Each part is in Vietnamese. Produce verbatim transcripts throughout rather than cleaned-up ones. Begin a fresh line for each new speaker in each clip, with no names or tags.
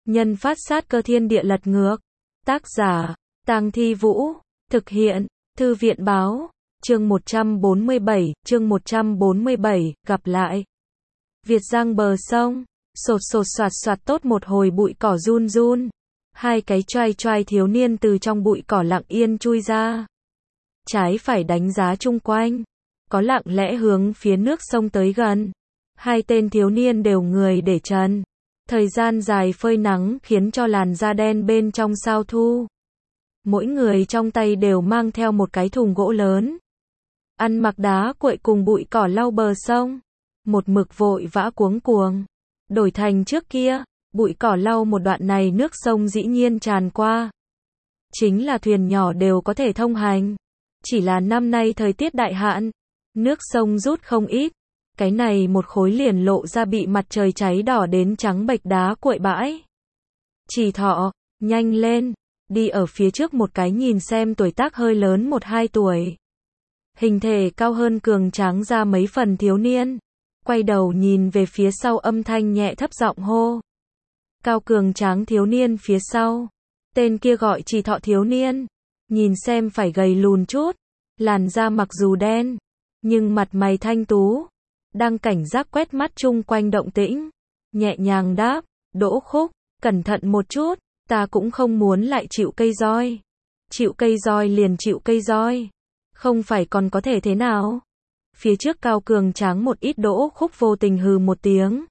Nhân phát sát cơ thiên địa lật ngược. Tác giả, Tang Thi Vũ. Thực hiện, Thư viện báo. Chương một trăm bốn mươi bảy, chương một trăm bốn mươi bảy, gặp lại. Việt Giang bờ sông, sột sột soạt soạt tốt một hồi bụi cỏ run run. Hai cái choai choai thiếu niên từ trong bụi cỏ lặng yên chui ra. Trái phải đánh giá chung quanh. Có lặng lẽ hướng phía nước sông tới gần. Hai tên thiếu niên đều người để trần. Thời gian dài phơi nắng khiến cho làn da đen bên trong sao thu. Mỗi người trong tay đều mang theo một cái thùng gỗ lớn. Ăn mặc đá cuội cùng bụi cỏ lau bờ sông. Một mực vội vã cuống cuồng. Đổi thành trước kia, bụi cỏ lau một đoạn này nước sông dĩ nhiên tràn qua. Chính là thuyền nhỏ đều có thể thông hành. Chỉ là năm nay thời tiết đại hạn, nước sông rút không ít. Cái này một khối liền lộ ra bị mặt trời cháy đỏ đến trắng bệch đá cuội bãi. Chỉ Thọ, nhanh lên, đi ở phía trước một cái nhìn xem tuổi tác hơi lớn một hai tuổi. Hình thể cao hơn cường tráng ra mấy phần thiếu niên. Quay đầu nhìn về phía sau âm thanh nhẹ thấp giọng hô. Cao cường tráng thiếu niên phía sau. Tên kia gọi Chỉ Thọ thiếu niên. Nhìn xem phải gầy lùn chút. Làn da mặc dù đen, nhưng mặt mày thanh tú. Đang cảnh giác quét mắt chung quanh động tĩnh. Nhẹ nhàng đáp, Đỗ Khúc, cẩn thận một chút, ta cũng không muốn lại chịu cây roi. Chịu cây roi liền chịu cây roi. Không phải còn có thể thế nào? Phía trước cao cường tráng một ít Đỗ Khúc vô tình hừ một tiếng.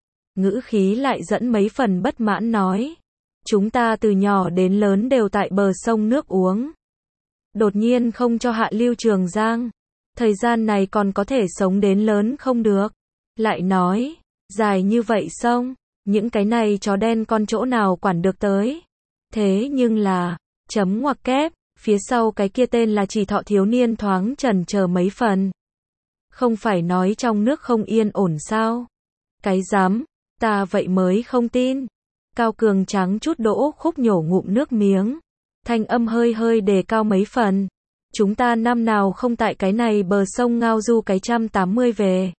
Ngữ khí lại dẫn mấy phần bất mãn nói. Chúng ta từ nhỏ đến lớn đều tại bờ sông nước uống. Đột nhiên không cho hạ lưu Trường Giang. Thời gian này còn có thể sống đến lớn không được. Lại nói, dài như vậy sông, những cái này chó đen con chỗ nào quản được tới. Thế nhưng là, chấm ngoặc kép, phía sau cái kia tên là Chỉ Thọ thiếu niên thoáng chần chờ mấy phần. Không phải nói trong nước không yên ổn sao? Cái dám, ta vậy mới không tin. Cao cường trắng chút Đỗ Khúc nhổ ngụm nước miếng. Thanh âm hơi hơi đề cao mấy phần. Chúng ta năm nào không tại cái này bờ sông ngao du cái trăm tám mươi về.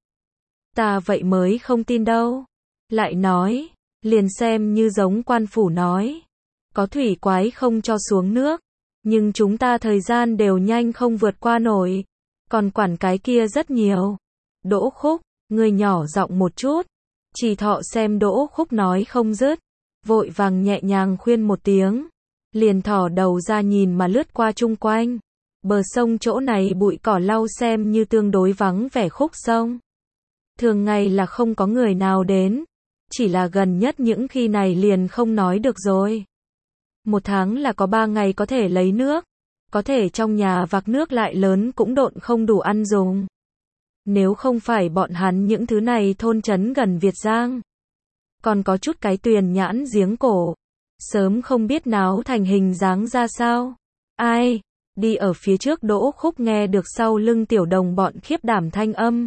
Ta vậy mới không tin đâu. Lại nói, liền xem như giống quan phủ nói. Có thủy quái không cho xuống nước. Nhưng chúng ta thời gian đều nhanh không vượt qua nổi. Còn quản cái kia rất nhiều. Đỗ Khúc, người nhỏ giọng một chút. Chỉ Thọ xem Đỗ Khúc nói không dứt. Vội vàng nhẹ nhàng khuyên một tiếng. Liền thỏ đầu ra nhìn mà lướt qua chung quanh. Bờ sông chỗ này bụi cỏ lau xem như tương đối vắng vẻ khúc sông. Thường ngày là không có người nào đến. Chỉ là gần nhất những khi này liền không nói được rồi. Một tháng là có ba ngày có thể lấy nước. Có thể trong nhà vạc nước lại lớn cũng độn không đủ ăn dùng. Nếu không phải bọn hắn những thứ này thôn trấn gần Việt Giang. Còn có chút cái tuyền nhãn giếng cổ. Sớm không biết náo thành hình dáng ra sao. Ai? Đi ở phía trước Đỗ Khúc nghe được sau lưng tiểu đồng bọn khiếp đảm thanh âm.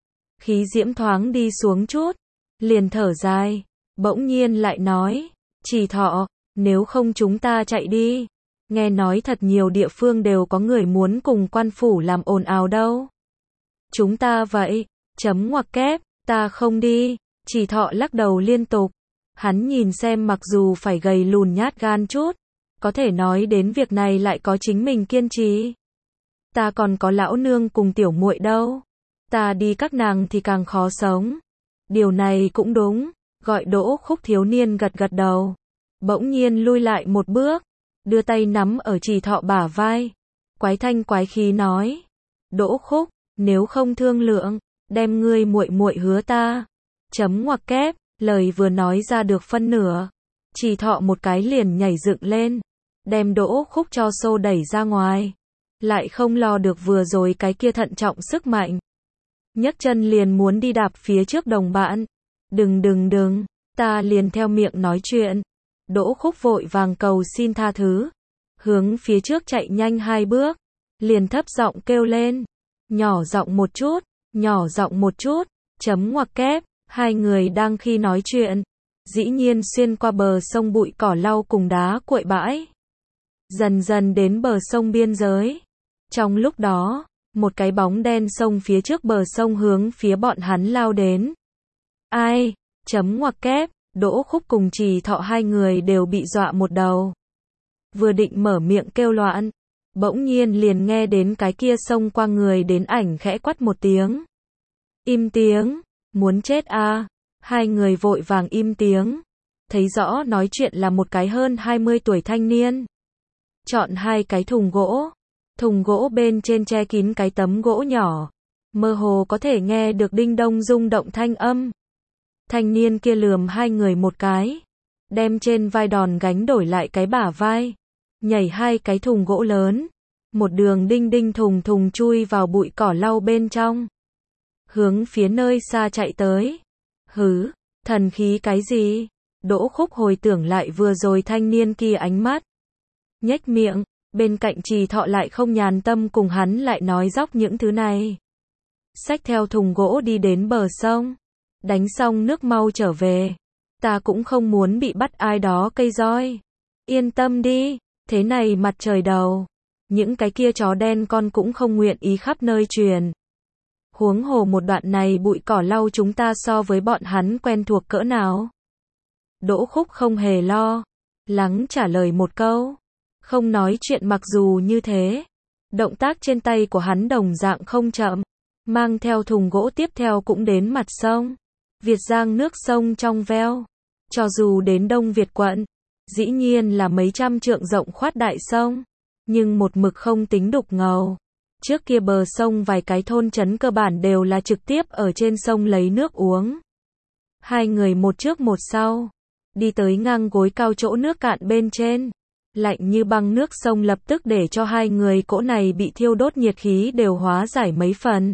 Khí diễm thoáng đi xuống chút. Liền thở dài. Bỗng nhiên lại nói. Chỉ Thọ, nếu không chúng ta chạy đi. Nghe nói thật nhiều địa phương đều có người muốn cùng quan phủ làm ồn ào đâu. Chúng ta vậy. Chấm ngoặc kép, ta không đi. Chỉ Thọ lắc đầu liên tục. Hắn nhìn xem mặc dù phải gầy lùn nhát gan chút. Có thể nói đến việc này lại có chính mình kiên trì. Ta còn có lão nương cùng tiểu muội đâu. Ta đi các nàng thì càng khó sống. Điều này cũng đúng. Gọi Đỗ Khúc thiếu niên gật gật đầu. Bỗng nhiên lui lại một bước. Đưa tay nắm ở Chỉ Thọ bả vai. Quái thanh quái khí nói. Đỗ Khúc, nếu không thương lượng, đem ngươi muội muội hứa ta. Chấm ngoặc kép, lời vừa nói ra được phân nửa. Chỉ Thọ một cái liền nhảy dựng lên. Đem Đỗ Khúc cho xô đẩy ra ngoài. Lại không lo được vừa rồi cái kia thận trọng sức mạnh. Nhấc chân liền muốn đi đạp phía trước đồng bạn. Đừng đừng đừng, ta liền theo miệng nói chuyện. Đỗ Khúc vội vàng cầu xin tha thứ. Hướng phía trước chạy nhanh hai bước. Liền thấp giọng kêu lên. Nhỏ giọng một chút, nhỏ giọng một chút, chấm ngoặc kép. Hai người đang khi nói chuyện. Dĩ nhiên xuyên qua bờ sông bụi cỏ lau cùng đá cuội bãi. Dần dần đến bờ sông biên giới. Trong lúc đó, một cái bóng đen xông phía trước bờ sông hướng phía bọn hắn lao đến. Ai? Chấm ngoặc kép, Đỗ Khúc cùng Trì Thọ hai người đều bị dọa một đầu. Vừa định mở miệng kêu loạn, bỗng nhiên liền nghe đến cái kia xông qua người đến ảnh khẽ quát một tiếng. Im tiếng, muốn chết à, hai người vội vàng im tiếng. Thấy rõ nói chuyện là một cái hơn hai mươi tuổi thanh niên. Chọn hai cái thùng gỗ. Thùng gỗ bên trên che kín cái tấm gỗ nhỏ. Mơ hồ có thể nghe được đinh đông rung động thanh âm. Thanh niên kia lườm hai người một cái. Đem trên vai đòn gánh đổi lại cái bả vai. Nhảy hai cái thùng gỗ lớn. Một đường đinh đinh thùng thùng chui vào bụi cỏ lau bên trong. Hướng phía nơi xa chạy tới. Hứ, thần khí cái gì? Đỗ Khúc hồi tưởng lại vừa rồi thanh niên kia ánh mắt. Nhếch miệng, bên cạnh Trì Thọ lại không nhàn tâm cùng hắn lại nói dóc những thứ này. Xách theo thùng gỗ đi đến bờ sông. Đánh xong nước mau trở về. Ta cũng không muốn bị bắt ai đó cây roi. Yên tâm đi, thế này mặt trời đầu. Những cái kia chó đen con cũng không nguyện ý khắp nơi truyền. Huống hồ một đoạn này bụi cỏ lau chúng ta so với bọn hắn quen thuộc cỡ nào. Đỗ Khúc không hề lo lắng trả lời một câu. Không nói chuyện mặc dù như thế. Động tác trên tay của hắn đồng dạng không chậm. Mang theo thùng gỗ tiếp theo cũng đến mặt sông. Việt Giang nước sông trong veo. Cho dù đến Đông Việt quận, dĩ nhiên là mấy trăm trượng rộng khoát đại sông. Nhưng một mực không tính đục ngầu. Trước kia bờ sông vài cái thôn trấn cơ bản đều là trực tiếp ở trên sông lấy nước uống. Hai người một trước một sau. Đi tới ngang gối cao chỗ nước cạn bên trên. Lạnh như băng nước sông lập tức để cho hai người cỗ này bị thiêu đốt nhiệt khí đều hóa giải mấy phần.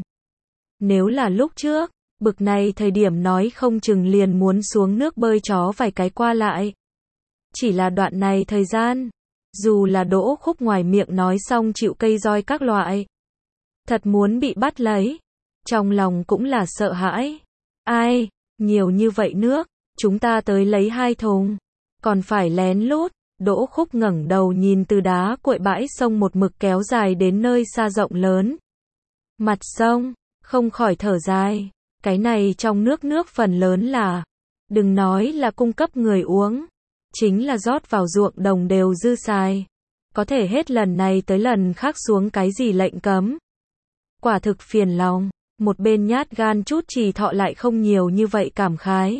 Nếu là lúc trước, bực này thời điểm nói không chừng liền muốn xuống nước bơi chó vài cái qua lại. Chỉ là đoạn này thời gian, dù là Đỗ Khúc ngoài miệng nói xong chịu cây roi các loại. Thật muốn bị bắt lấy. Trong lòng cũng là sợ hãi. Ai, nhiều như vậy nước, chúng ta tới lấy hai thùng. Còn phải lén lút. Đỗ Khúc ngẩng đầu nhìn từ đá cuội bãi sông một mực kéo dài đến nơi xa rộng lớn. Mặt sông, không khỏi thở dài. Cái này trong nước nước phần lớn là, đừng nói là cung cấp người uống, chính là rót vào ruộng đồng đều dư xài. Có thể hết lần này tới lần khác xuống cái gì lệnh cấm. Quả thực phiền lòng, một bên nhát gan chút Trì Thọ lại không nhiều như vậy cảm khái.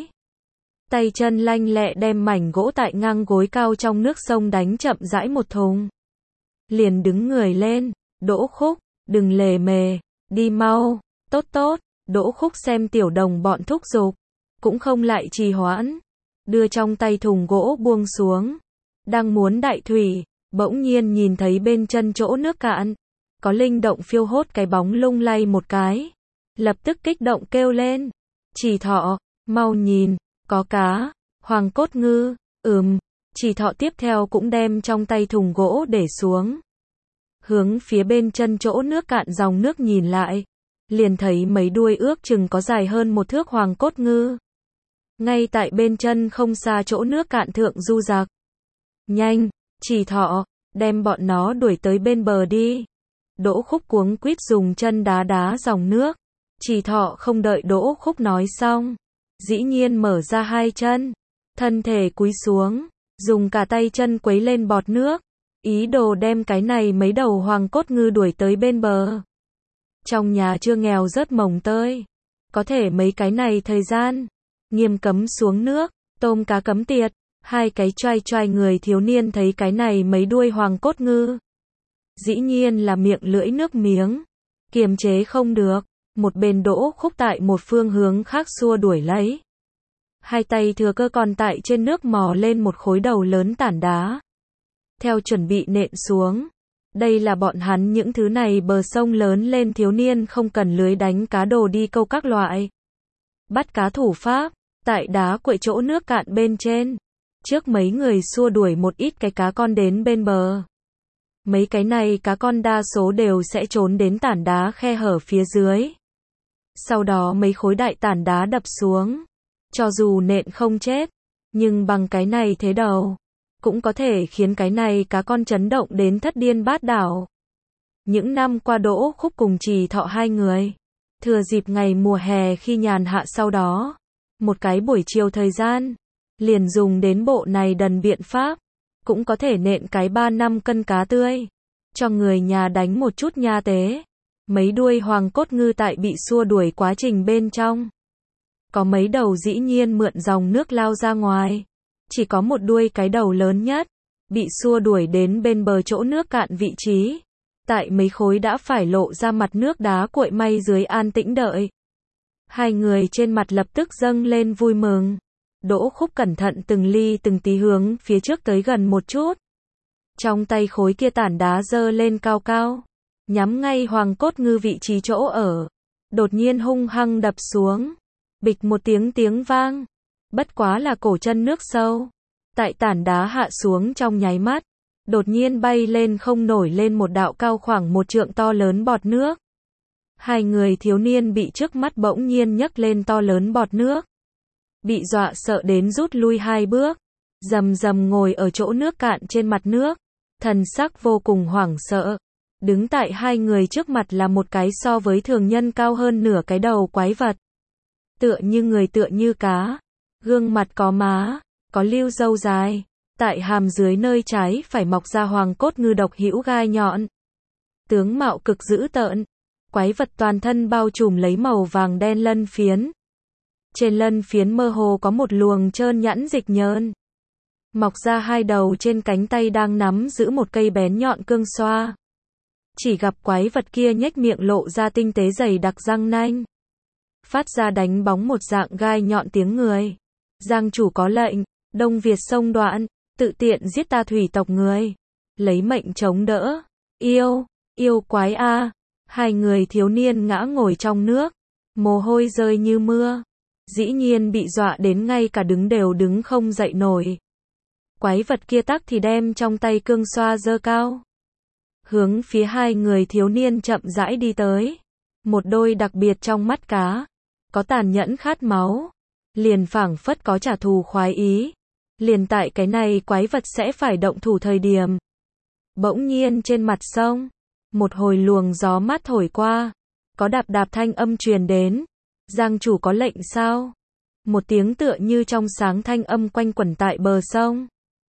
Tay chân lanh lẹ đem mảnh gỗ tại ngang gối cao trong nước sông đánh chậm rãi một thùng. Liền đứng người lên, Đỗ Khúc, đừng lề mề, đi mau, tốt tốt. Đỗ Khúc xem tiểu đồng bọn thúc giục, cũng không lại trì hoãn. Đưa trong tay thùng gỗ buông xuống. Đang muốn đại thủy, bỗng nhiên nhìn thấy bên chân chỗ nước cạn. Có linh động phiêu hốt cái bóng lung lay một cái. Lập tức kích động kêu lên. Trì Thọ, mau nhìn. Có cá, hoàng cốt ngư, ừm, Trì Thọ tiếp theo cũng đem trong tay thùng gỗ để xuống. Hướng phía bên chân chỗ nước cạn dòng nước nhìn lại. Liền thấy mấy đuôi ước chừng có dài hơn một thước hoàng cốt ngư. Ngay tại bên chân không xa chỗ nước cạn thượng du dặc. Nhanh, Trì Thọ, đem bọn nó đuổi tới bên bờ đi. Đỗ Khúc cuống quýt dùng chân đá đá dòng nước. Trì Thọ không đợi Đỗ Khúc nói xong. Dĩ nhiên mở ra hai chân, thân thể cúi xuống, dùng cả tay chân quấy lên bọt nước, ý đồ đem cái này mấy đầu hoàng cốt ngư đuổi tới bên bờ. Trong nhà chưa nghèo rớt mồng tơi, có thể mấy cái này thời gian, nghiêm cấm xuống nước, tôm cá cấm tiệt, hai cái choai choai người thiếu niên thấy cái này mấy đuôi hoàng cốt ngư. Dĩ nhiên là miệng lưỡi nước miếng, kiềm chế không được. Một bên Đỗ Khúc tại một phương hướng khác xua đuổi lấy. Hai tay thừa cơ còn tại trên nước mò lên một khối đầu lớn tảng đá. Theo chuẩn bị nện xuống. Đây là bọn hắn những thứ này bờ sông lớn lên thiếu niên không cần lưới đánh cá đồ đi câu các loại. Bắt cá thủ pháp, tại đá quậy chỗ nước cạn bên trên. Trước mấy người xua đuổi một ít cái cá con đến bên bờ. Mấy cái này cá con đa số đều sẽ trốn đến tảng đá khe hở phía dưới. Sau đó mấy khối đại tảng đá đập xuống. Cho dù nện không chết, nhưng bằng cái này thế đầu, cũng có thể khiến cái này cá con chấn động đến thất điên bát đảo. Những năm qua Đỗ Khúc cùng Trì Thọ hai người, thừa dịp ngày mùa hè khi nhàn hạ sau đó, một cái buổi chiều thời gian, liền dùng đến bộ này đần biện pháp, cũng có thể nện cái ba năm cân cá tươi, cho người nhà đánh một chút nha tế. Mấy đuôi hoàng cốt ngư tại bị xua đuổi quá trình bên trong, có mấy đầu dĩ nhiên mượn dòng nước lao ra ngoài, chỉ có một đuôi cái đầu lớn nhất, bị xua đuổi đến bên bờ chỗ nước cạn vị trí, tại mấy khối đã phải lộ ra mặt nước đá cuội may dưới an tĩnh đợi. Hai người trên mặt lập tức dâng lên vui mừng. Đỗ Khúc cẩn thận từng ly từng tí hướng phía trước tới gần một chút. Trong tay khối kia tảng đá giơ lên cao cao, nhắm ngay hoàng cốt ngư vị trí chỗ ở, đột nhiên hung hăng đập xuống. Bịch một tiếng tiếng vang, bất quá là cổ chân nước sâu. Tại tảng đá hạ xuống trong nháy mắt, đột nhiên bay lên không nổi lên một đạo cao khoảng một trượng to lớn bọt nước. Hai người thiếu niên bị trước mắt bỗng nhiên nhấc lên to lớn bọt nước, bị dọa sợ đến rút lui hai bước, rầm rầm ngồi ở chỗ nước cạn trên mặt nước, thần sắc vô cùng hoảng sợ. Đứng tại hai người trước mặt là một cái so với thường nhân cao hơn nửa cái đầu quái vật. Tựa như người tựa như cá, gương mặt có má, có lưu râu dài, tại hàm dưới nơi trái phải mọc ra hoàng cốt ngư độc hữu gai nhọn. Tướng mạo cực dữ tợn, quái vật toàn thân bao trùm lấy màu vàng đen lân phiến. Trên lân phiến mơ hồ có một luồng trơn nhẵn dịch nhơn. Mọc ra hai đầu trên cánh tay đang nắm giữ một cây bén nhọn cương xoa. Chỉ gặp quái vật kia nhếch miệng lộ ra tinh tế dày đặc răng nanh, phát ra đánh bóng một dạng gai nhọn tiếng người. Giang chủ có lệnh, Đông Việt sông đoạn, tự tiện giết ta thủy tộc người, lấy mệnh chống đỡ. Yêu, yêu quái a. Hai người thiếu niên ngã ngồi trong nước, mồ hôi rơi như mưa, dĩ nhiên bị dọa đến ngay cả đứng đều đứng không dậy nổi. Quái vật kia tắc thì đem trong tay cương xoa giơ cao, hướng phía hai người thiếu niên chậm rãi đi tới. Một đôi đặc biệt trong mắt cá, có tàn nhẫn khát máu, liền phảng phất có trả thù khoái ý. Liền tại cái này quái vật sẽ phải động thủ thời điểm, bỗng nhiên trên mặt sông, một hồi luồng gió mát thổi qua, có đạp đạp thanh âm truyền đến. Giang chủ có lệnh sao? Một tiếng tựa như trong sáng thanh âm quanh quẩn tại bờ sông.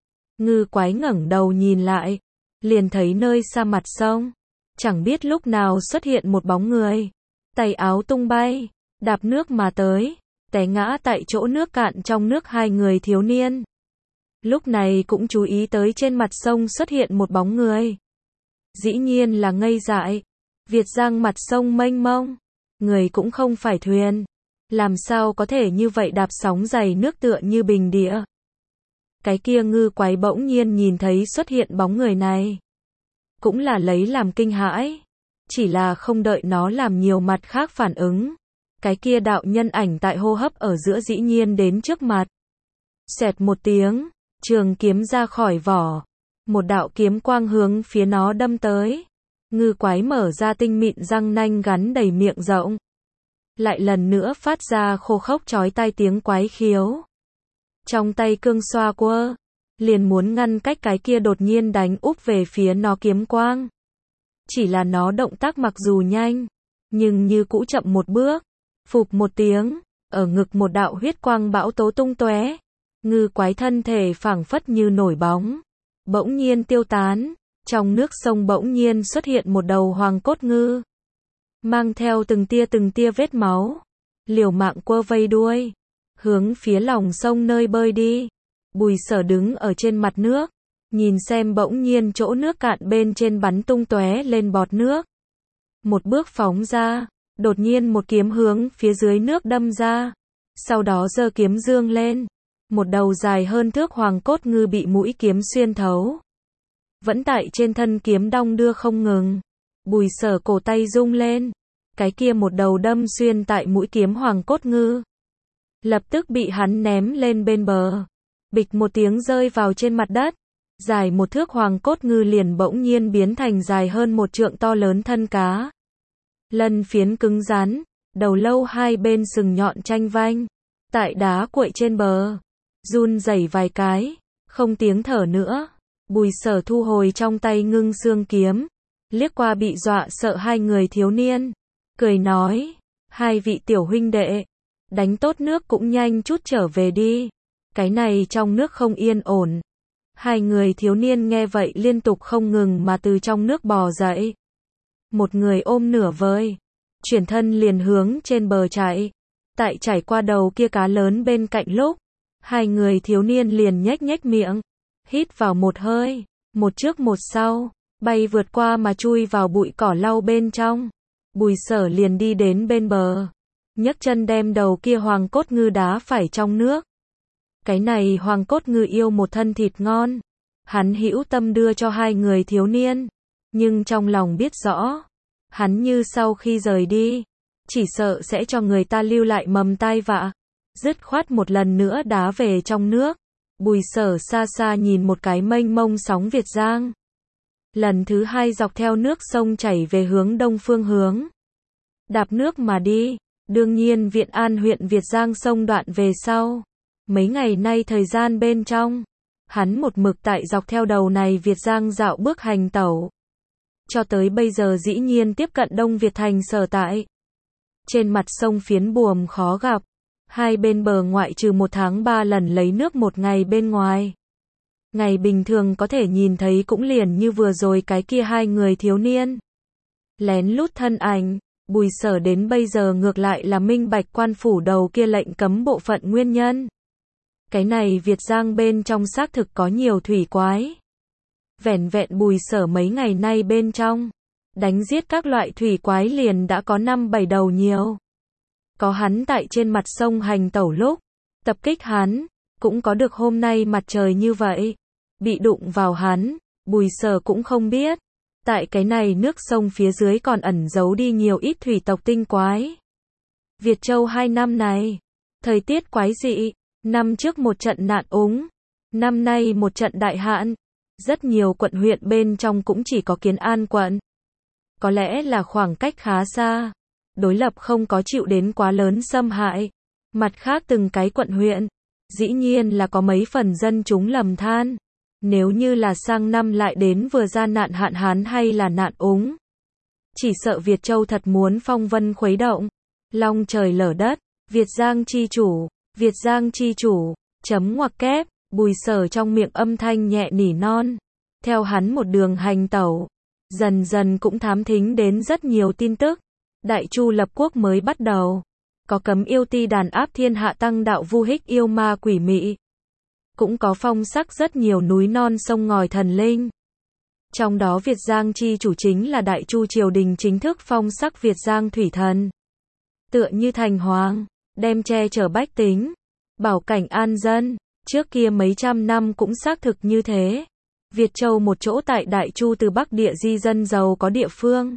Ngư quái ngẩng đầu nhìn lại, liền thấy nơi xa mặt sông, chẳng biết lúc nào xuất hiện một bóng người, tay áo tung bay, đạp nước mà tới, té ngã tại chỗ nước cạn trong nước hai người thiếu niên. Lúc này cũng chú ý tới trên mặt sông xuất hiện một bóng người. Dĩ nhiên là ngây dại. Việt Giang mặt sông mênh mông, người cũng không phải thuyền, làm sao có thể như vậy đạp sóng dày nước tựa như bình địa. Cái kia ngư quái bỗng nhiên nhìn thấy xuất hiện bóng người này, cũng là lấy làm kinh hãi, chỉ là không đợi nó làm nhiều mặt khác phản ứng, cái kia đạo nhân ảnh tại hô hấp ở giữa dĩ nhiên đến trước mặt. Xẹt một tiếng, trường kiếm ra khỏi vỏ, một đạo kiếm quang hướng phía nó đâm tới. Ngư quái mở ra tinh mịn răng nanh gắn đầy miệng rộng, lại lần nữa phát ra khô khốc chói tai tiếng quái khiếu. Trong tay cương xoa quơ, liền muốn ngăn cách cái kia đột nhiên đánh úp về phía nó kiếm quang. Chỉ là nó động tác mặc dù nhanh, nhưng như cũ chậm một bước. Phụp một tiếng, ở ngực một đạo huyết quang bão tố tung tóe. Ngư quái thân thể phảng phất như nổi bóng, bỗng nhiên tiêu tán. Trong nước sông bỗng nhiên xuất hiện một đầu hoàng cốt ngư, mang theo từng tia từng tia vết máu, liều mạng quơ vây đuôi, hướng phía lòng sông nơi bơi đi. Bùi Sở đứng ở trên mặt nước, nhìn xem bỗng nhiên chỗ nước cạn bên trên bắn tung tóe lên bọt nước. Một bước phóng ra, đột nhiên một kiếm hướng phía dưới nước đâm ra, sau đó giơ kiếm dương lên, một đầu dài hơn thước hoàng cốt ngư bị mũi kiếm xuyên thấu. Vẫn tại trên thân kiếm đong đưa không ngừng. Bùi Sở cổ tay rung lên, cái kia một đầu đâm xuyên tại mũi kiếm hoàng cốt ngư, lập tức bị hắn ném lên bên bờ, bịch một tiếng rơi vào trên mặt đất. Dài một thước hoàng cốt ngư liền bỗng nhiên biến thành dài hơn một trượng to lớn thân cá. Lân phiến cứng rắn, đầu lâu hai bên sừng nhọn tranh vanh, tại đá cuội trên bờ, run rẩy vài cái, không tiếng thở nữa. Bùi Sở thu hồi trong tay ngưng xương kiếm, liếc qua bị dọa sợ hai người thiếu niên, cười nói, hai vị tiểu huynh đệ, đánh tốt nước cũng nhanh chút trở về đi, Cái này trong nước không yên ổn. Hai người thiếu niên nghe vậy liên tục không ngừng mà từ trong nước bò dậy. Một người ôm nửa vơi, chuyển thân liền hướng trên bờ chạy. Tại chảy qua đầu kia cá lớn bên cạnh lúc, hai người thiếu niên liền nhếch nhếch miệng, hít vào một hơi, một trước một sau, bay vượt qua mà chui vào bụi cỏ lau bên trong. Bùi Sở liền đi đến bên bờ, nhấc chân đem đầu kia hoàng cốt ngư đá phải trong nước. Cái này hoàng cốt ngư yêu một thân thịt ngon, hắn hữu tâm đưa cho hai người thiếu niên, nhưng trong lòng biết rõ, hắn như sau khi rời đi, chỉ sợ sẽ cho người ta lưu lại mầm tai vạ, dứt khoát một lần nữa đá về trong nước. Bùi Sở xa xa nhìn một cái mênh mông sóng Việt Giang, lần thứ hai dọc theo nước sông chảy về hướng đông phương hướng, đạp nước mà đi. Đương nhiên Viện An huyện Việt Giang sông đoạn về sau, mấy ngày nay thời gian bên trong, hắn một mực tại dọc theo đầu này Việt Giang dạo bước hành tẩu, cho tới bây giờ dĩ nhiên tiếp cận Đông Việt thành sở tại. Trên mặt sông phiến buồm khó gặp, hai bên bờ ngoại trừ một tháng ba lần lấy nước một ngày bên ngoài. Ngày bình thường có thể nhìn thấy cũng liền như vừa rồi cái kia hai người thiếu niên lén lút thân ảnh. Bùi Sở đến bây giờ ngược lại là minh bạch quan phủ đầu kia lệnh cấm bộ phận nguyên nhân. Cái này Việt Giang bên trong xác thực có nhiều thủy quái. Vẻn vẹn Bùi Sở mấy ngày nay bên trong, đánh giết các loại thủy quái liền đã có năm bảy đầu nhiều. Có hắn tại trên mặt sông hành tẩu lúc, tập kích hắn, cũng có được hôm nay mặt trời như vậy. Bị đụng vào hắn, Bùi Sở cũng không biết. Tại cái này nước sông phía dưới còn ẩn giấu đi nhiều ít thủy tộc tinh quái. Việt Châu hai năm này, thời tiết quái dị, năm trước một trận nạn úng, năm nay một trận đại hạn, rất nhiều quận huyện bên trong cũng chỉ có Kiến An quận. Có lẽ là khoảng cách khá xa, đối lập không có chịu đến quá lớn xâm hại. Mặt khác từng cái quận huyện, dĩ nhiên là có mấy phần dân chúng lầm than. Nếu như là sang năm lại đến vừa ra nạn hạn hán hay là nạn úng, chỉ sợ Việt Châu thật muốn phong vân khuấy động, long trời lở đất. Việt Giang chi chủ, Việt Giang chi chủ, chấm ngoặc kép, Bùi Sở trong miệng âm thanh nhẹ nỉ non. Theo hắn một đường hành tẩu, dần dần cũng thám thính đến rất nhiều tin tức. Đại Chu lập quốc mới bắt đầu, có cấm yêu ti đàn áp thiên hạ tăng đạo vu hích yêu ma quỷ mị. Cũng có phong sắc rất nhiều núi non sông ngòi thần linh. Trong đó Việt Giang chi chủ chính là Đại Chu triều đình chính thức phong sắc Việt Giang thủy thần. Tựa như thành hoàng, đem che chở bách tính, bảo cảnh an dân, trước kia mấy trăm năm cũng xác thực như thế. Việt Châu một chỗ tại Đại Chu từ Bắc địa di dân giàu có địa phương.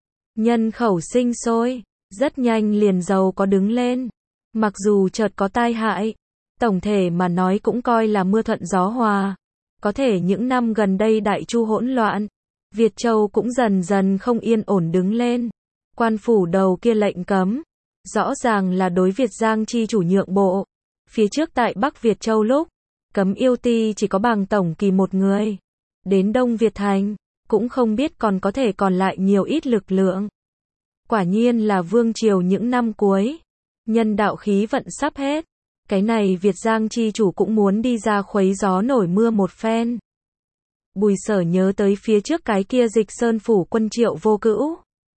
Nhân khẩu sinh sôi, rất nhanh liền giàu có đứng lên. Mặc dù chợt có tai hại, tổng thể mà nói cũng coi là mưa thuận gió hòa. Có thể những năm gần đây Đại Chu hỗn loạn, Việt Châu cũng dần dần không yên ổn đứng lên. Quan phủ đầu kia lệnh cấm, rõ ràng là đối Việt Giang chi chủ nhượng bộ. Phía trước tại Bắc Việt Châu lúc, cấm yêu ti chỉ có Bàng tổng kỳ một người. Đến Đông Việt thành, cũng không biết còn có thể còn lại nhiều ít lực lượng. Quả nhiên là vương triều những năm cuối, nhân đạo khí vận sắp hết. Cái này Việt Giang chi chủ cũng muốn đi ra khuấy gió nổi mưa một phen. Bùi Sở nhớ tới phía trước cái kia Dịch Sơn phủ quân Triệu Vô Cữu,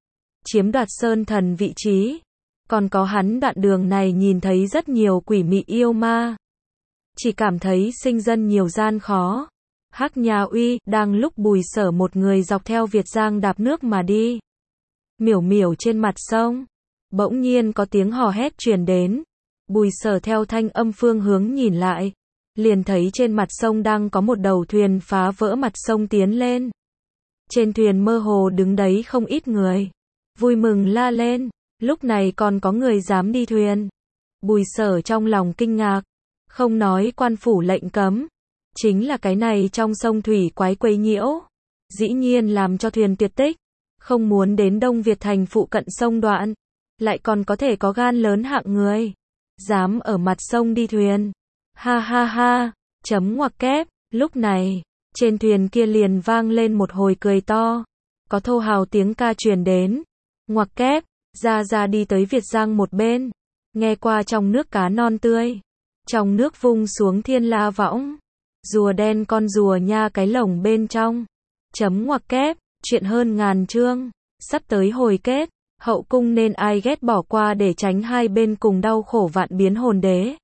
chiếm đoạt Sơn thần vị trí. Còn có hắn đoạn đường này nhìn thấy rất nhiều quỷ mị yêu ma. Chỉ cảm thấy sinh dân nhiều gian khó. Hắc Nhà Uy, đang lúc Bùi Sở một người dọc theo Việt Giang đạp nước mà đi. Miểu miểu trên mặt sông, bỗng nhiên có tiếng hò hét truyền đến. Bùi Sở theo thanh âm phương hướng nhìn lại, liền thấy trên mặt sông đang có một đầu thuyền phá vỡ mặt sông tiến lên. Trên thuyền mơ hồ đứng đấy không ít người, vui mừng la lên, lúc này còn có người dám đi thuyền. Bùi Sở trong lòng kinh ngạc, không nói quan phủ lệnh cấm, chính là cái này trong sông thủy quái quấy nhiễu, dĩ nhiên làm cho thuyền tuyệt tích, không muốn đến Đông Việt thành phụ cận sông đoạn, lại còn có thể có gan lớn hạng người, dám ở mặt sông đi thuyền. Ha ha ha, chấm ngoặc kép, lúc này, trên thuyền kia liền vang lên một hồi cười to, có thô hào tiếng ca truyền đến. Ngoặc kép, ra ra đi tới Việt Giang một bên, nghe qua trong nước cá non tươi, Trong nước vung xuống thiên la võng. Rùa đen con rùa nha cái lồng bên trong. Chấm ngoặc kép, chuyện hơn ngàn chương. Sắp tới hồi kết. Hậu cung nên ai ghét bỏ qua để tránh hai bên cùng đau khổ vạn biến hồn đế.